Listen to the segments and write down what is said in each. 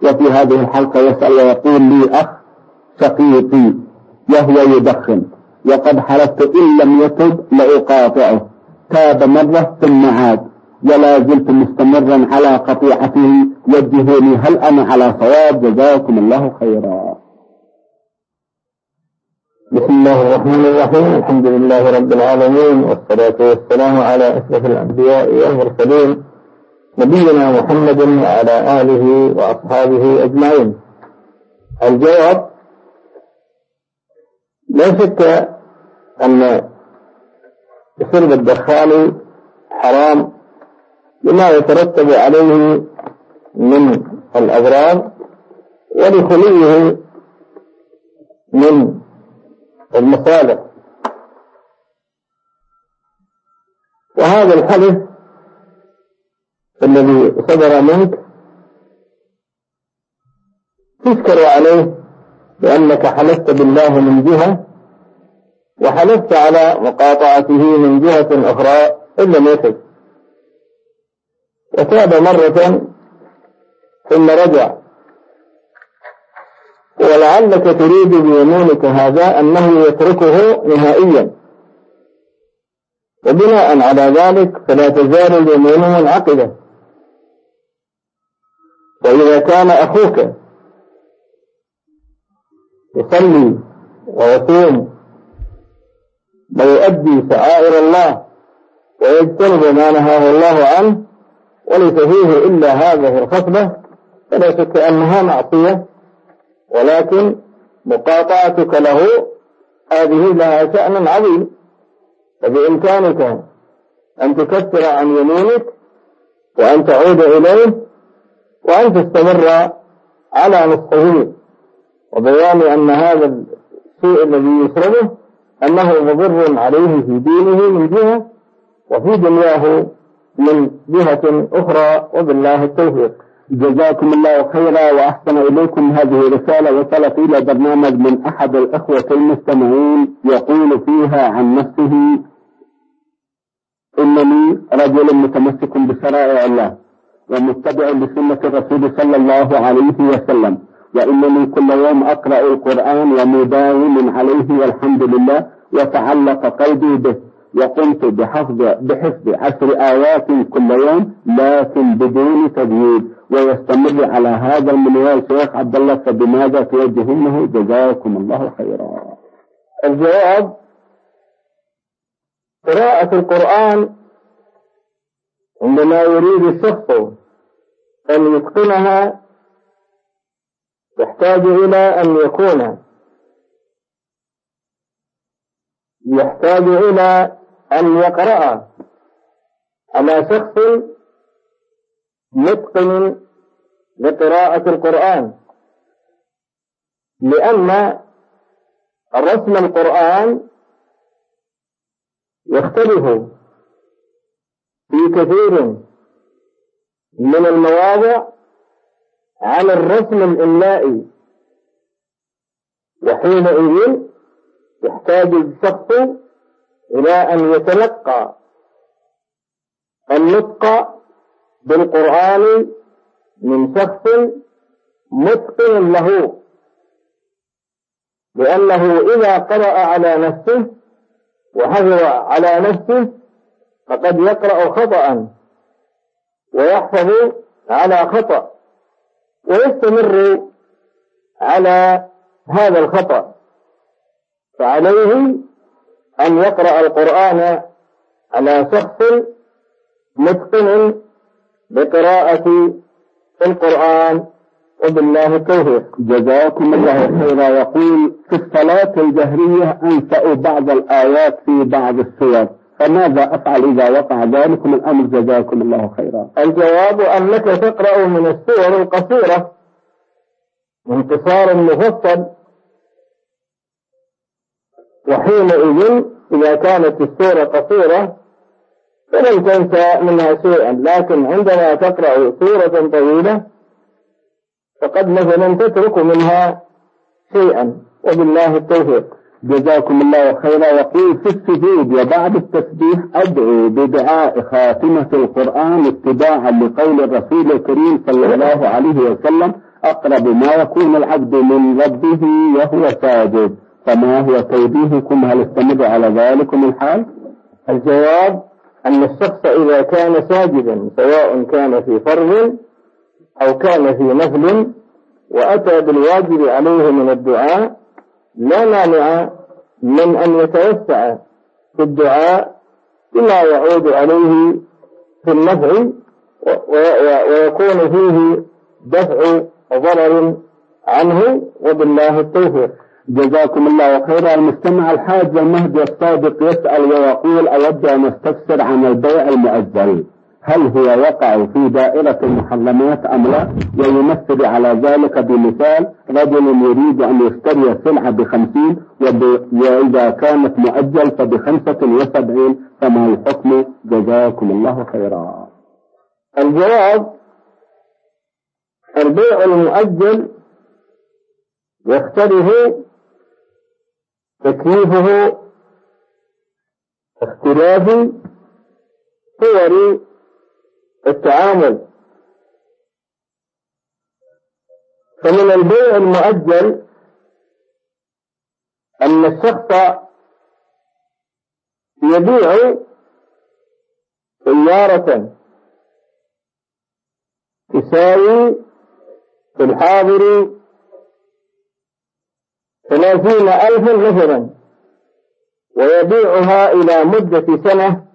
وفي هذه الحلقة يسأل ويقول لي أخ شقيقي وهو يدخن وقد حلفت إن لم يتب لأقاطعه، تاب مرة ثم عاد ولا زلت مستمرا على قطيعته، وجهوني هل أنا على صواب؟ جزاكم الله خيرا. بسم الله الرحمن الرحيم، الحمد لله رب العالمين، والصلاة والسلام على أشرف الأنبياء والمرسلين نبينا محمد وعلى آله وأصحابه أجمعين. الجواب: لا شك أن شرب الدخان حرام لما يترتب عليه من الأضرار ولخليه من المصالح، وهذا الحدث الذي صدر منك تشكر عليه لأنك حلفت بالله من جهة وحلفت على مقاطعته من جهة أخرى إن لم يتب، وتاب مرة ثم رجع، ولعلك تريد بيمينك هذا أنه يتركه نهائيا، وبناء على ذلك فلا تزال اليمين منعقدة. وإذا كان أخوك يصلي ويصوم ويؤدي شعائر الله ويجتنب ما نهاه الله عنه وليس فيه إلا هذه الخصلة، فلا شك أنها معصية، ولكن مقاطعتك له هذه لها شأن عظيم، فبإمكانك أن تكفر عن يمينك وأن تعود إليه وأن تستمر على نصحه، وبيان أن هذا الشيء الذي يشربه أنه مضر عليه في دينه من جهة وفي دنياه من جهة أخرى، وبالله التوفيق. جزاكم الله خيرا وأحسن إليكم. هذه رسالة وصلت إلى برنامج من أحد الأخوة المستمعين يقول فيها عن نفسه: إنني رجل متمسك بشرائع الله ومتبع لسنة الرسول صلى الله عليه وسلم، وإنني كل يوم أقرأ القرآن ومداوم عليه والحمد لله، وتعلق قلبي به، وقمت بحفظ 10 آيات كل يوم لكن بدون تجويد، ويستمر على هذا المنوال شيخ عبد الله، فبماذا توجهونه؟ جزاكم الله خيرا. الجواب: قراءة القرآن عندما يريد الشخص أن يتقنها يحتاج إلى أن يقرأ على شخص متقن لقراءة القرآن، لأن رسم القرآن يختلف في كثير من المواضع عن الرسم الإملائي، وحينئذ يحتاج الشخص إلى أن يتلقى النطق بالقرآن من شخص متقن له، لأنه إذا قرأ على نفسه وحفظ على نفسه فقد يقرأ خطأ ويحفظ على خطأ ويستمر على هذا الخطأ، فعليه أن يقرأ القرآن على شخص متقن بقراءة القرآن، وبالله التوفيق. جزاكم الله خيرا. يقول: في الصلاة الجهرية أنسأ بعض الآيات في بعض السور، فماذا أفعل إذا وقع ذلك من الأمر؟ جزاكم الله خيرا. الجواب: أنك تقرأ من السور القصيرة انتصار مفصل، وحينئذ إذا كانت السورة قصيرة فلن تنسى منها شيئا، لكن عندما تقرأ سورة طويلة فقد مثلا تترك منها شيئا، وبالله التوفيق. جزاكم الله خيرا. يقول: في السجود وبعد التسبيح أدعو بدعاء خاتمة القرآن اتباعا لقول الرسول الكريم صلى الله عليه وسلم: أقرب ما يكون العبد من ربه وهو ساجد، فما هو توجيهكم؟ هل استمر على ذلكم الحال؟ الجواب أن الشخص إذا كان ساجدا سواء كان في فرض أو كان في نفل وأتى بالواجب عليه من الدعاء لا مانع من أن يتوسع في الدعاء بما يعود عليه في النفع ويكون فيه دفع ضرر عنه، وبالله التوفيق. جزاكم الله خيرا. المستمع الحاج المهدي الصادق يسأل ويقول: أود أن أستفسر عن البيع المؤجل، هل هو يقع في دائرة المحرمات أم لا؟ ويمثل على ذلك بمثال: رجل يريد أن يشتري سلعة ب50 وإذا كانت مؤجل ب75، فما الحكم؟ جزاكم الله خيرا. الجواب: البيع المؤجل يختلف تكليفه اختلاف صور التعامل. فمن البيع المؤجل أن الشخص يبيع سيارة تساوي في الحاضر 30,000 مثلا، ويبيعها إلى مدة سنة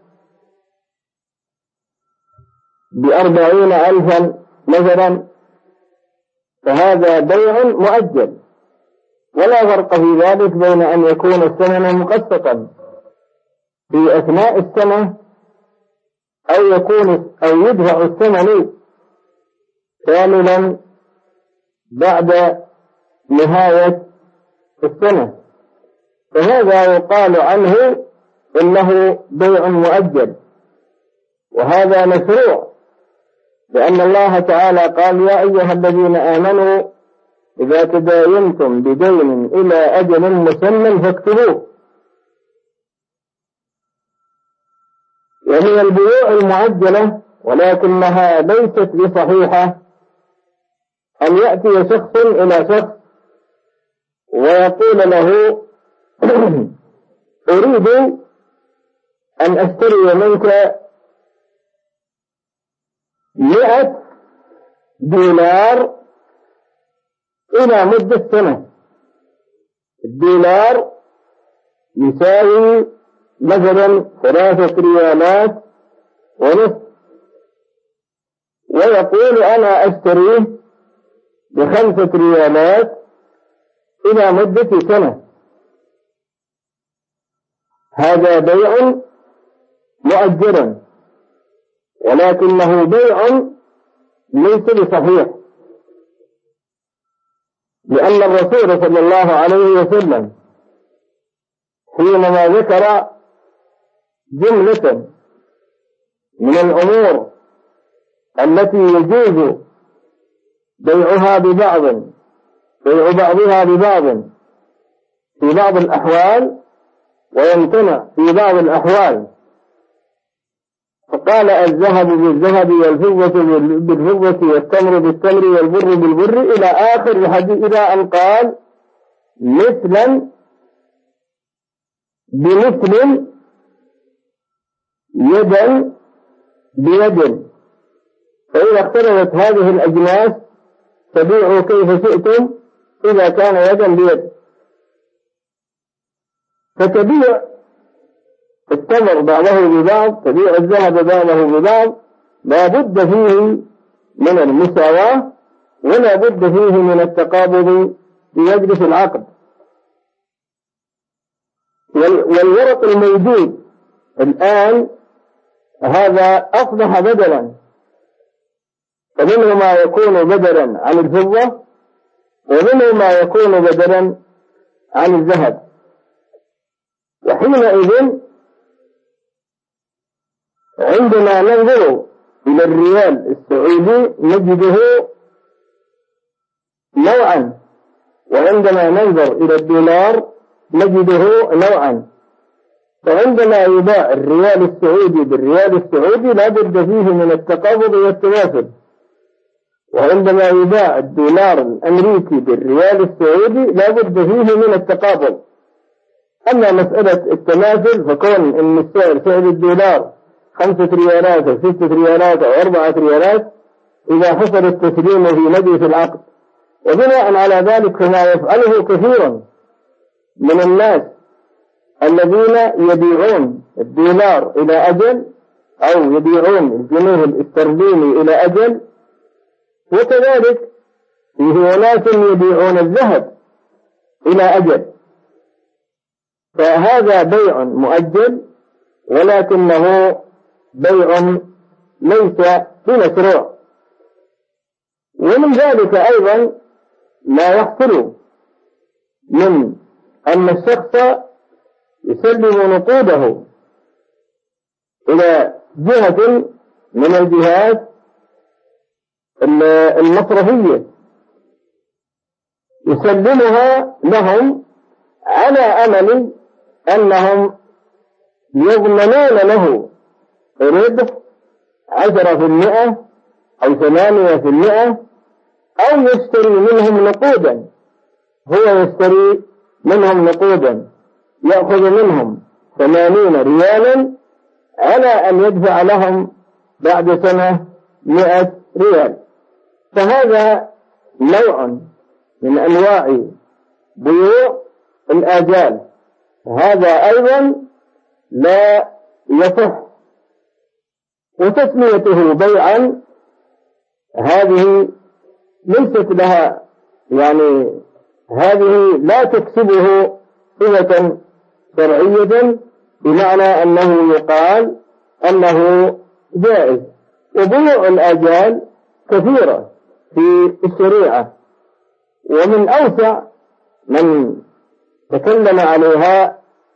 ب40,000 مثلا، فهذا بيع مؤجل، ولا فرق في ذلك بين أن يكون الثمن مقسطا في أثناء السنة أو يدفع الثمن كاملا بعد نهاية السنة، فهذا يقال عنه إنه بيع مؤجل، وهذا مشروع، لأن الله تعالى قال: يا أيها الذين آمنوا إذا تداينتم بدين إلى أجل مسمى فاكتبوه. ومن البيوع المعجلة ولكنها ليست بصحيحة أن يأتي شخص إلى شخص ويقول له: أريد أن أشتري منك 100 دولار إلى مدة سنة. الدولار يساوي مثلا 3 ريالات ونصف، ويقول: أنا أشتريه ب5 ريالات إلى مدة سنة. هذا بيع مؤجل، ولكنه بيع ليس بصحيح، لأن الرسول صلى الله عليه وسلم حينما ذكر جملة من الأمور التي يجوز بيع بعضها ببعض في بعض الأحوال ويمتنع في بعض الأحوال، فقال: الذهب بالذهب والفضة بالفضة والتمر بالتمر والبر بالبر إلى آخر الحديث، إلى أن قال: مثلا بمثل يدا بيد، فإذا اختلفت هذه الأجناس تبيعوا كيف شئتم إذا كان يدا بيد. فتبيع التمر بعضه ببعض، تبيع الذهب بعضه ببعض، لا بد فيه من المساواة ولا بد فيه من التقابض بمجلس العقد. والورق الموجود الآن هذا أصبح بدلا، فمنه ما يكون بدلا عن الفضة ومنه ما يكون بدلا عن الذهب، وحينئذ عندما ننظر إلى الريال السعودي نجده نوعا، وعندما ننظر إلى الدولار نجده نوعا. فعندما يباع الريال السعودي بالريال السعودي لا بد فيه من التقابض والتوافد، وعندما يباع الدولار الأمريكي بالريال السعودي لا بد فيه من التقابل. أما مسألة التماثل فكون أن السعر سعر الدولار 5 ريالات أو 6 ريالات أو 4 ريالات إذا حصل التسليم في مجلس العقد، وبناء على ذلك فما يفعله كثيرا من الناس الذين يبيعون الدولار إلى أجل أو يبيعون الجنيه الاسترليني إلى أجل، وكذلك فيه أناس يبيعون الذهب إلى أجل، فهذا بيع مؤجل ولكنه بيع ليس بمشروع. ومن ذلك أيضا لا يحصل من أن الشخص يسلم نقوده إلى جهة من الجهات المصرفية يسلمها لهم على أمل أنهم يضمنون له ربح 10% أو 8%، أو يشتري منهم نقودا، هو يشتري منهم نقودا يأخذ منهم 80 ريالا على أن يدفع لهم بعد سنة 100 ريال. فهذا نوع من أنواع بيوع الآجال، هذا أيضا لا يصح. وتسميته بيعا هذه ليست لها هذه لا تكسبه صفة شرعية بمعنى أنه يقال أنه جائز. وبيوع الآجال كثيرة في الشريعة، ومن أوسع من تكلم عليها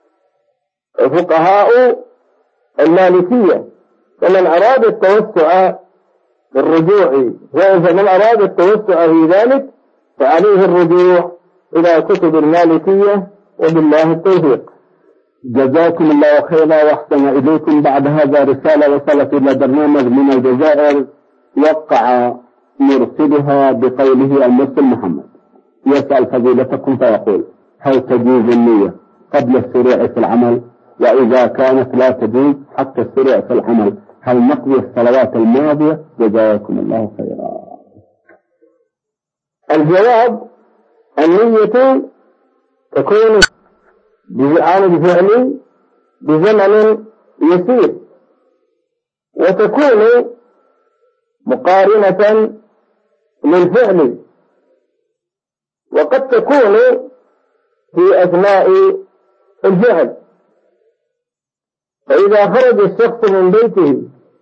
فقهاء المالكية. فمن أراد التوسع بالرجوع فمن أراد التوسع في ذلك فعليه الرجوع إلى كتب المالكية، وبالله التوفيق. جزاكم الله خيرا وأحسن إليكم. بعد هذا رسالة وصلت إلى برنامج من الجزائر وقع مرسلها بقوله المرسل محمد، يسأل فضيلتكم فيقول: هل تجوز النية قبل الشروع في العمل؟ وإذا كانت لا تجوز حتى الشروع في العمل هل نقضي الصلوات الماضية؟ جزاكم الله خيرا. الجواب: النية تكون بعمل فعلي بزمن يسير، وتكون مقارنة للفعل، وقد تكون في أثناء الفعل. فإذا خرج الشخص من بيته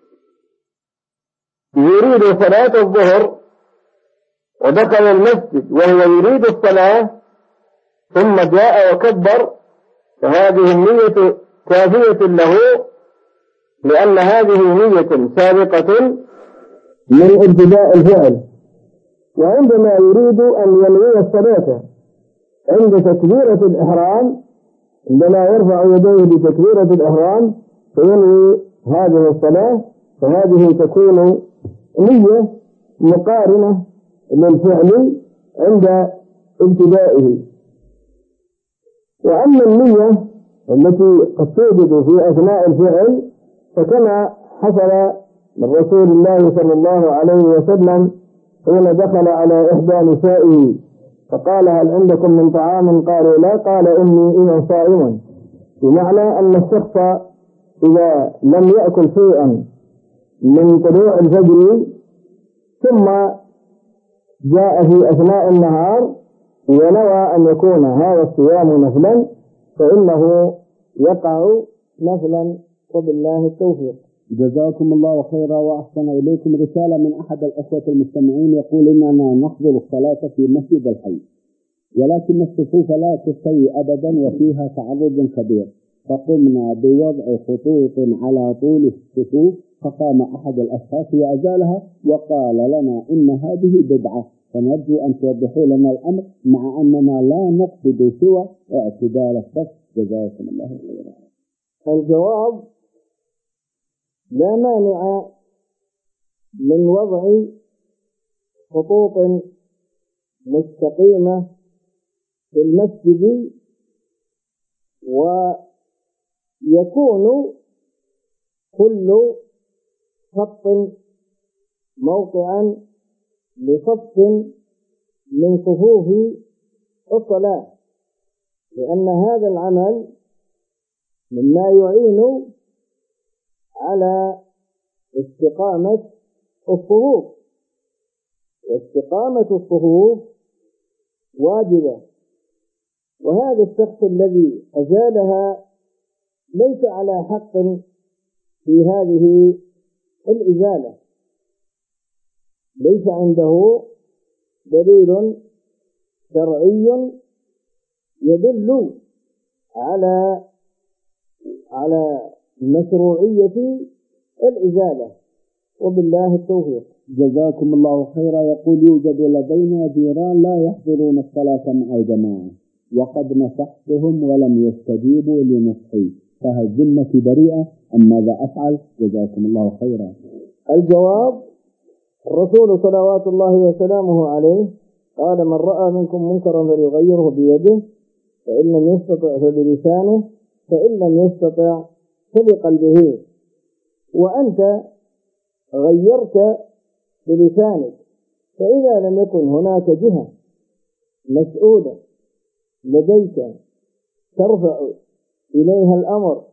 يريد صلاة الظهر ودخل المسجد وهو يريد الصلاة ثم جاء وكبر، فهذه النية كافية له، لأن هذه نية سابقة من ابتداء الفعل. وعندما يريد أن ينوي الصلاة عند تكبيرة الإحرام، عندما يرفع يديه بتكبيرة الإحرام فينوي هذه الصلاة، فهذه تكون نية مقارنة للفعل عند ابتدائه. وأما النية التي قد توجد في أثناء الفعل فكما حصل من رسول الله صلى الله عليه وسلم حين دخل على إحدى نسائه فقال: هل عندكم من طعام؟ قالوا لا. قال: إني إذا صائم، بمعنى أن الشخص إذا لم يأكل شيئا من طلوع الفجر ثم جاء في أثناء النهار ونوى أن يكون هذا الصيام نفلا فإنه يقع نفلا، وبالله التوفيق. جزاكم الله خيرا وأحسن إليكم. رسالة من أحد الأخوة المستمعين يقول: إننا نحضر الصلاة في مسجد الحي، ولكن الصفوف لا تستوي أبدا وفيها تعرض كبير، فقمنا بوضع خطوط على طول الصفوف، فقام أحد الأشخاص وأزالها وقال لنا إن هذه بدعة، فنرجو أن توضحوا لنا الأمر مع أننا لا نقصد سوى اعتدال الصف. جزاكم الله خيرا. الجواب: لا مانع من وضع خطوط مستقيمة في المسجد، ويكون كل خط موقعا لصف من صفوف الصلاة، لأن هذا العمل مما يعين على استقامة الصفوف، واستقامة الصفوف واجبة. وهذا الشخص الذي أزالها ليس على حق في هذه الإزالة، ليس عنده دليل شرعي يدل على مشروعية الإزالة، وبالله التوفيق. جزاكم الله خيرا. يقول: يوجد لدينا جيران لا يحضرون الصلاة مع الجماعة، وقد نصحتهم ولم يستجيبوا لنصحي، فهل ذمتي بريئة أم ماذا أفعل؟ جزاكم الله خيرا. الجواب: الرسول صلوات الله وسلامه عليه قال: من رأى منكم منكرا فليغيره بيده، فإن لم يستطع فبلسانه، فإن لم يستطع فبقلبه. وأنت غيرت بلسانك، فإذا لم يكن هناك جهة مسؤولة لديك ترفع إليها الأمر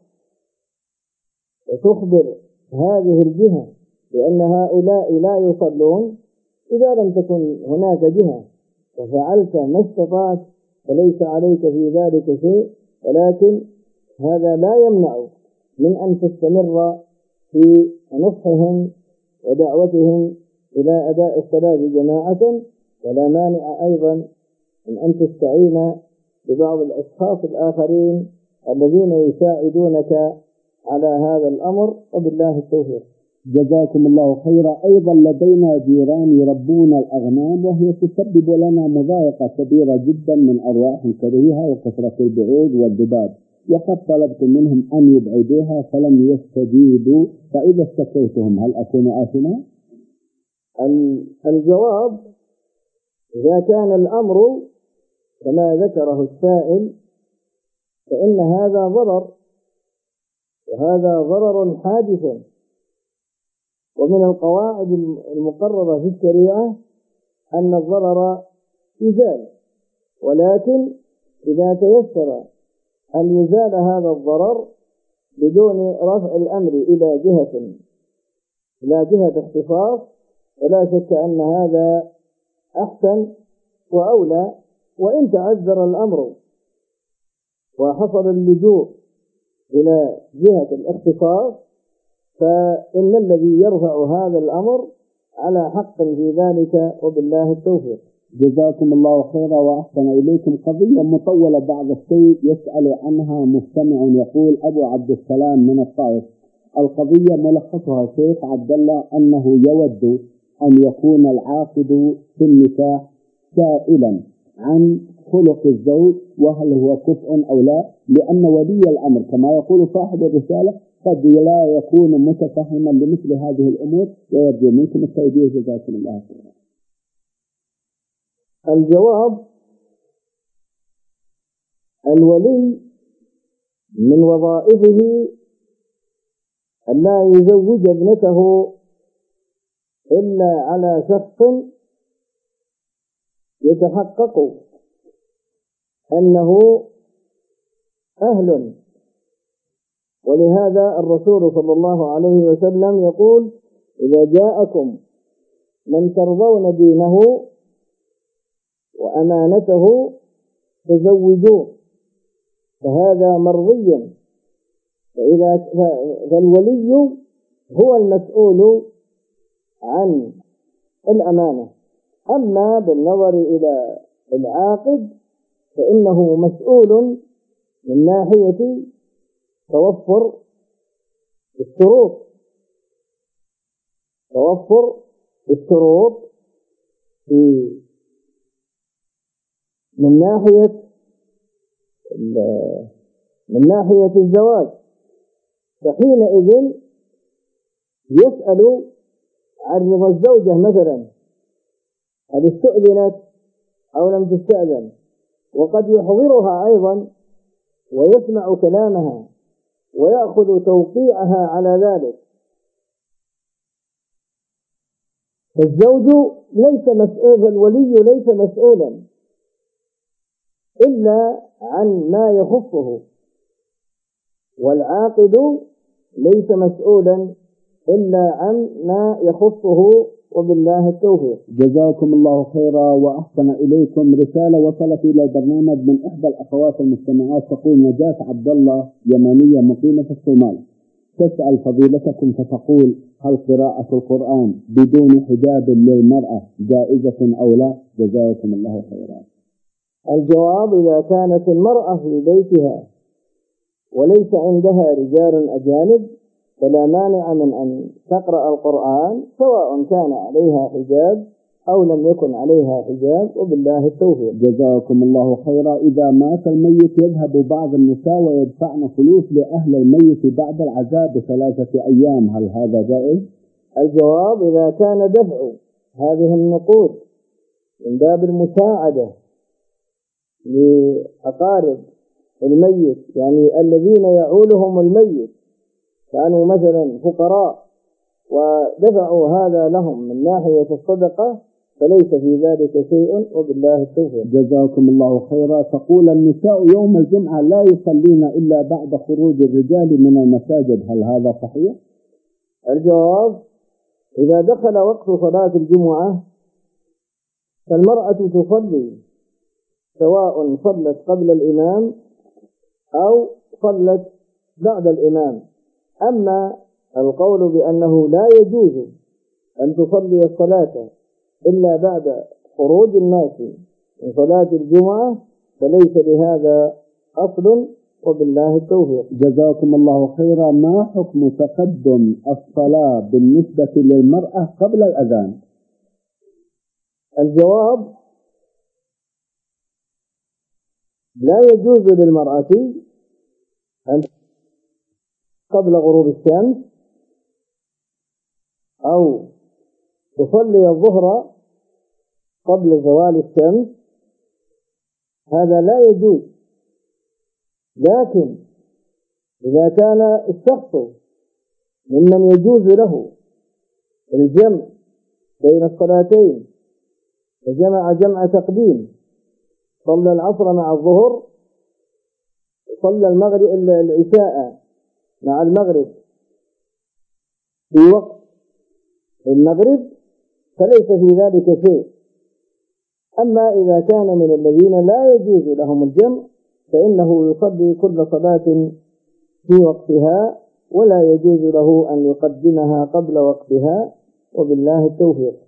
وتخبر هذه الجهة بأن هؤلاء لا يصلون، إذا لم تكن هناك جهة وفعلت ما استطعت فليس عليك في ذلك شيء، ولكن هذا لا يمنع من أن تستمر في نصحهم ودعوتهم إلى أداء الصلاة جماعة، ولا مانع أيضا من أن تستعين ببعض الأشخاص الآخرين الذين يساعدونك على هذا الأمر، وبالله التوفيق. جزاكم الله خيرا. أيضا لدينا جيران يربون الأغنام، وهي تسبب لنا مضايقة كبيرة جدا من أرواح كريهة وكثرة البعوض والذباب، وقد طلبت منهم أن يبعدوها فلم يستجيبوا، فإذا اشتكيتهم هل أكون آثما؟ الجواب: إذا كان الأمر كما ذكره السائل فإن هذا ضرر، وهذا ضرر حادث، ومن القواعد المقررة في الشريعة أن الضرر يزال، ولكن إذا تيسر أن يزال هذا الضرر بدون رفع الأمر إلى جهة اختصاص، فلا شك أن هذا أحسن وأولى. وإن تعذر الأمر وحصل اللجوء إلى جهة الاختصاص، فإن الذي يرفع هذا الأمر على حق في ذلك، وبالله التوفيق. جزاكم الله خيرا وأحسن إليكم. قضية مطولة بعض الشيء يسأل عنها مستمع يقول: أبو عبد السلام من الطائف. القضية ملخصها شيخ عبد الله أنه يود أن يكون العاقد في النكاح سائلا عن خلق الزوج وهل هو كفء أو لا، لأن ولي الأمر كما يقول صاحب الرسالة قد لا يكون متفهما لمثل هذه الأمور، ويرجو منكم التوجيه. جزاكم الله خيرا. الجواب: الولي من وظائفه أن لا يزوج ابنته إلا على شخص يتحقق أنه أهل، ولهذا الرسول صلى الله عليه وسلم يقول: إذا جاءكم من ترضون دينه وأمانته فزوجوه، فهذا مرضي. فالولي هو المسؤول عن الأمانة. أما بالنظر إلى العاقد فإنه مسؤول من ناحية توفر الشروط من ناحية الزواج، فحينئذ يسأل عن رضا الزوجة مثلا، هل استؤذنت أو لم تستأذن، وقد يحضرها أيضا ويسمع كلامها ويأخذ توقيعها على ذلك. الزوج ليس مسؤول، الولي ليس مسؤولا إلا عن ما يخصه، والعاقد ليس مسؤولا إلا عن ما يخصه، وبالله التوفيق. جزاكم الله خيرا وأحسن إليكم. رسالة وصلت إلى البرنامج من إحدى الأخوات المستمعات تقول: نجاة عبد الله، يمنية مقيمة في الصومال، تسأل فضيلتكم فتقول: هل قراءة القرآن بدون حجاب للمرأة جائزة أو لا؟ جزاكم الله خيرا. الجواب: إذا كانت المرأة في بيتها وليس عندها رجال أجانب فلا مانع من أن تقرأ القرآن، سواء كان عليها حجاب أو لم يكن عليها حجاب، وبالله التوفيق. جزاكم الله خيرا. إذا مات الميت يذهب بعض النساء ويدفعن فلوس لأهل الميت بعد العزاء ب3 أيام، هل هذا جائز؟ الجواب: إذا كان دفع هذه النقود من باب المساعدة لأقارب الميت، يعني الذين يعولهم الميت كانوا مثلا فقراء ودفعوا هذا لهم من ناحية الصدقة، فليس في ذلك شيء، وبالله التوفيق. جزاكم الله خيرا. تقول: النساء يوم الجمعة لا يصلين إلا بعد خروج الرجال من المساجد، هل هذا صحيح؟ الجواب: إذا دخل وقت صلاة الجمعة فالمرأة تصلي، سواء صلت قبل الإمام أو صلت بعد الإمام. أما القول بأنه لا يجوز أن تصلي الصلاة إلا بعد خروج الناس من صلاة الجمعة فليس لهذا أصل، وبالله التوفيق. جزاكم الله خيرا. ما حكم تقدم الصلاة بالنسبة للمرأة قبل الأذان؟ الجواب: لا يجوز للمرأة أن قبل غروب الشمس أو تصلي الظهر قبل زوال الشمس، هذا لا يجوز. لكن إذا كان الشخص ممن يجوز له الجمع بين الصلاتين فجمع جمع تقديم، صلى العصر مع الظهر، صلى العشاء مع المغرب في وقت المغرب، فليس في ذلك شيء. أما إذا كان من الذين لا يجوز لهم الجمع فإنه يصلي كل صلاة في وقتها، ولا يجوز له أن يقدمها قبل وقتها، وبالله التوفيق.